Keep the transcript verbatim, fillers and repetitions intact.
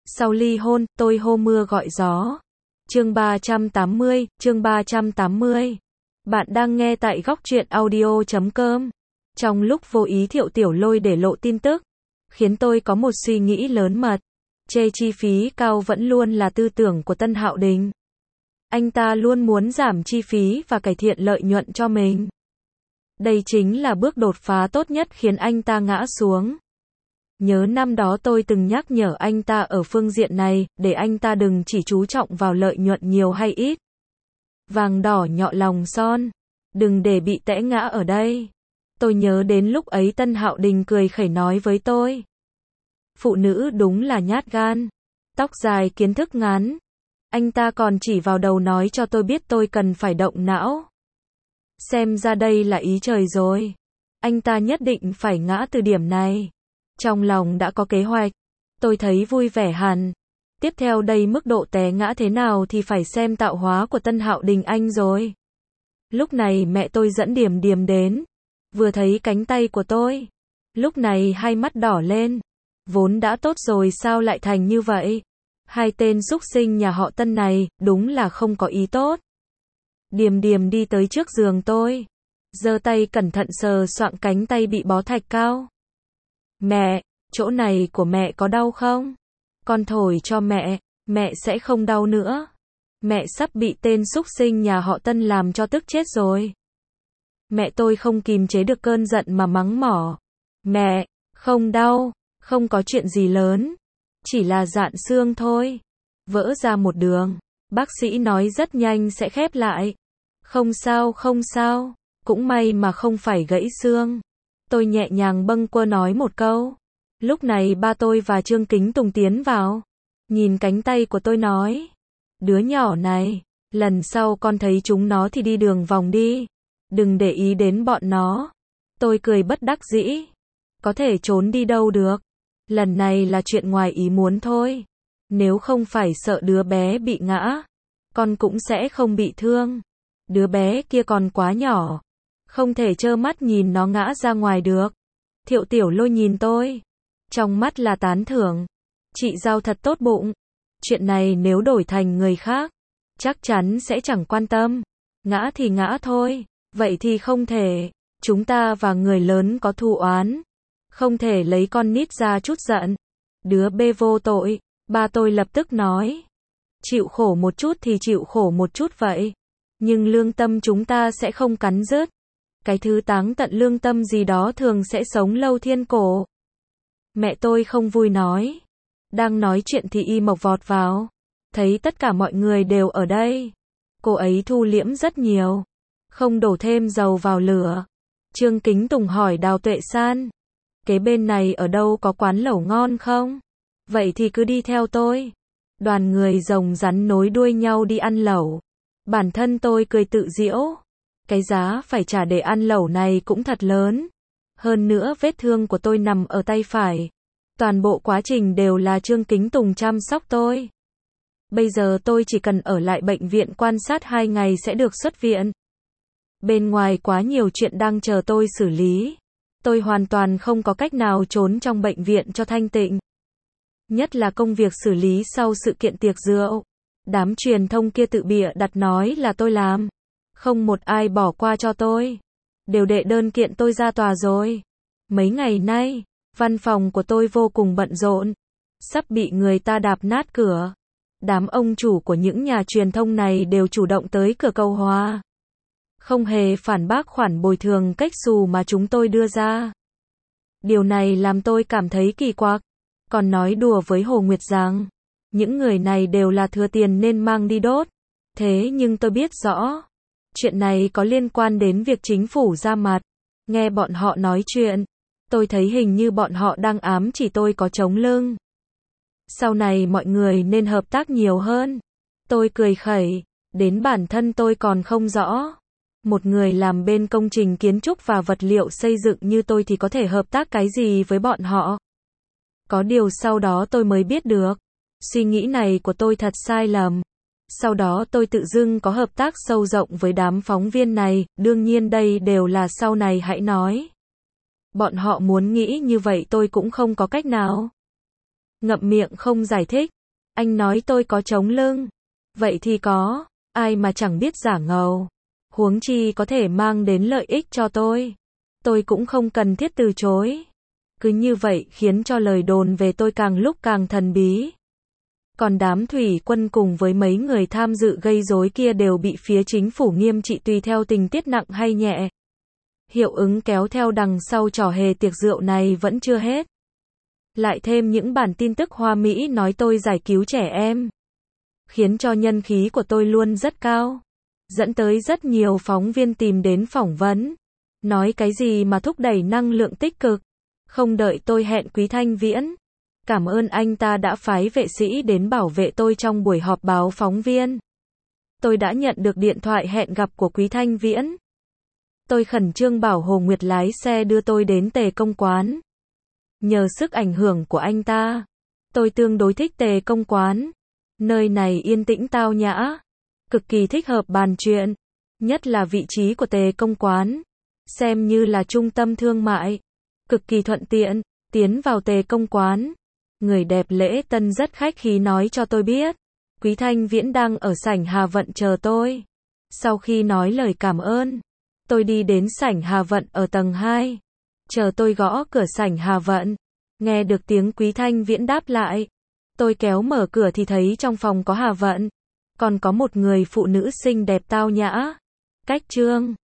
Sau ly hôn, tôi hô mưa gọi gió. Chương ba trăm tám mươi, chương ba trăm tám mươi. Bạn đang nghe tại góc truyện audio chấm com. Trong lúc vô ý Thiệu Tiểu Lôi để lộ tin tức, khiến tôi có một suy nghĩ lớn mật. Chê chi phí cao vẫn luôn là tư tưởng của Tân Hạo Đình. Anh ta luôn muốn giảm chi phí và cải thiện lợi nhuận cho mình. Đây chính là bước đột phá tốt nhất khiến anh ta ngã xuống. Nhớ năm đó tôi từng nhắc nhở anh ta ở phương diện này, để anh ta đừng chỉ chú trọng vào lợi nhuận nhiều hay ít. Vàng đỏ nhọ lòng son. Đừng để bị tẽ ngã ở đây. Tôi nhớ đến lúc ấy Tân Hạo Đình cười khẩy nói với tôi. Phụ nữ đúng là nhát gan. Tóc dài kiến thức ngắn. Anh ta còn chỉ vào đầu nói cho tôi biết tôi cần phải động não. Xem ra đây là ý trời rồi. Anh ta nhất định phải ngã từ điểm này. Trong lòng đã có kế hoạch. Tôi thấy vui vẻ hẳn. Tiếp theo đây mức độ té ngã thế nào thì phải xem tạo hóa của Tân Hạo Đình anh rồi. Lúc này mẹ tôi dẫn Điềm Điềm đến. Vừa thấy cánh tay của tôi. Lúc này hai mắt đỏ lên. Vốn đã tốt rồi sao lại thành như vậy? Hai tên súc sinh nhà họ Tân này, đúng là không có ý tốt. Điềm Điềm đi tới trước giường tôi. Giơ tay cẩn thận sờ soạng cánh tay bị bó thạch cao. Mẹ, chỗ này của mẹ có đau không? Con thổi cho mẹ, mẹ sẽ không đau nữa. Mẹ sắp bị tên súc sinh nhà họ Tân làm cho tức chết rồi. Mẹ tôi không kìm chế được cơn giận mà mắng mỏ. Mẹ, không đau, không có chuyện gì lớn. Chỉ là rạn xương thôi. Vỡ ra một đường. Bác sĩ nói rất nhanh sẽ khép lại. Không sao không sao. Cũng may mà không phải gãy xương. Tôi nhẹ nhàng bâng quơ nói một câu. Lúc này ba tôi và Trương Kính Tùng tiến vào. Nhìn cánh tay của tôi nói. Đứa nhỏ này, lần sau con thấy chúng nó thì đi đường vòng đi. Đừng để ý đến bọn nó. Tôi cười bất đắc dĩ. Có thể trốn đi đâu được. Lần này là chuyện ngoài ý muốn thôi. Nếu không phải sợ đứa bé bị ngã, con cũng sẽ không bị thương. Đứa bé kia còn quá nhỏ. Không thể trơ mắt nhìn nó ngã ra ngoài được. Thiệu Tiểu Lôi nhìn tôi. Trong mắt là tán thưởng. Chị Giao thật tốt bụng. Chuyện này nếu đổi thành người khác, chắc chắn sẽ chẳng quan tâm. Ngã thì ngã thôi. Vậy thì không thể. Chúng ta và người lớn có thù oán. Không thể lấy con nít ra chút giận. Đứa bê vô tội. Ba tôi lập tức nói. Chịu khổ một chút thì chịu khổ một chút vậy. Nhưng lương tâm chúng ta sẽ không cắn rứt. Cái thứ táng tận lương tâm gì đó thường sẽ sống lâu thiên cổ. Mẹ tôi không vui nói. Đang nói chuyện thì Y Mộc vọt vào. Thấy tất cả mọi người đều ở đây. Cô ấy thu liễm rất nhiều. Không đổ thêm dầu vào lửa. Trương Kính Tùng hỏi Đào Tuệ San. Kế bên này ở đâu có quán lẩu ngon không? Vậy thì cứ đi theo tôi. Đoàn người rồng rắn nối đuôi nhau đi ăn lẩu. Bản thân tôi cười tự giễu. Cái giá phải trả để ăn lẩu này cũng thật lớn. Hơn nữa vết thương của tôi nằm ở tay phải. Toàn bộ quá trình đều là Trương Kính Tùng chăm sóc tôi. Bây giờ tôi chỉ cần ở lại bệnh viện quan sát hai ngày sẽ được xuất viện. Bên ngoài quá nhiều chuyện đang chờ tôi xử lý. Tôi hoàn toàn không có cách nào trốn trong bệnh viện cho thanh tịnh. Nhất là công việc xử lý sau sự kiện tiệc rượu. Đám truyền thông kia tự bịa đặt nói là tôi làm. Không một ai bỏ qua cho tôi. Đều đệ đơn kiện tôi ra tòa rồi. Mấy ngày nay, văn phòng của tôi vô cùng bận rộn. Sắp bị người ta đạp nát cửa. Đám ông chủ của những nhà truyền thông này đều chủ động tới cửa cầu hòa. Không hề phản bác khoản bồi thường cách xù mà chúng tôi đưa ra. Điều này làm tôi cảm thấy kỳ quặc. Còn nói đùa với Hồ Nguyệt rằng, những người này đều là thừa tiền nên mang đi đốt. Thế nhưng tôi biết rõ, chuyện này có liên quan đến việc chính phủ ra mặt. Nghe bọn họ nói chuyện, tôi thấy hình như bọn họ đang ám chỉ tôi có chống lưng. Sau này mọi người nên hợp tác nhiều hơn. Tôi cười khẩy, đến bản thân tôi còn không rõ. Một người làm bên công trình kiến trúc và vật liệu xây dựng như tôi thì có thể hợp tác cái gì với bọn họ. Có điều sau đó tôi mới biết được. Suy nghĩ này của tôi thật sai lầm. Sau đó tôi tự dưng có hợp tác sâu rộng với đám phóng viên này, đương nhiên đây đều là sau này hãy nói. Bọn họ muốn nghĩ như vậy tôi cũng không có cách nào. Ngậm miệng không giải thích, Anh nói tôi có chống lưng. Vậy thì có, ai mà chẳng biết giả ngầu. Huống chi có thể mang đến lợi ích cho tôi. Tôi cũng không cần thiết từ chối. Cứ như vậy khiến cho lời đồn về tôi càng lúc càng thần bí. Còn đám thủy quân cùng với mấy người tham dự gây rối kia đều bị phía chính phủ nghiêm trị tùy theo tình tiết nặng hay nhẹ. Hiệu ứng kéo theo đằng sau trò hề tiệc rượu này vẫn chưa hết. Lại thêm những bản tin tức Hoa Mỹ nói tôi giải cứu trẻ em. Khiến cho nhân khí của tôi luôn rất cao. Dẫn tới rất nhiều phóng viên tìm đến phỏng vấn. Nói cái gì mà thúc đẩy năng lượng tích cực. Không đợi tôi hẹn Quý Thanh Viễn. Cảm ơn anh ta đã phái vệ sĩ đến bảo vệ tôi trong buổi họp báo phóng viên. Tôi đã nhận được điện thoại hẹn gặp của Quý Thanh Viễn. Tôi khẩn trương bảo Hồ Nguyệt lái xe đưa tôi đến Tề Công Quán. Nhờ sức ảnh hưởng của anh ta, tôi tương đối thích Tề Công Quán. Nơi này yên tĩnh tao nhã, cực kỳ thích hợp bàn chuyện. Nhất là vị trí của Tề Công Quán, xem như là trung tâm thương mại. Cực kỳ thuận tiện, tiến vào Tề Công Quán. Người đẹp lễ tân rất khách khí nói cho tôi biết. Quý Thanh Viễn đang ở sảnh Hà Vận chờ tôi. Sau khi nói lời cảm ơn, tôi đi đến sảnh Hà Vận ở tầng hai. Chờ tôi gõ cửa sảnh Hà Vận. Nghe được tiếng Quý Thanh Viễn đáp lại. Tôi kéo mở cửa thì thấy trong phòng có Hà Vận. Còn có một người phụ nữ xinh đẹp tao nhã. Cách Trương.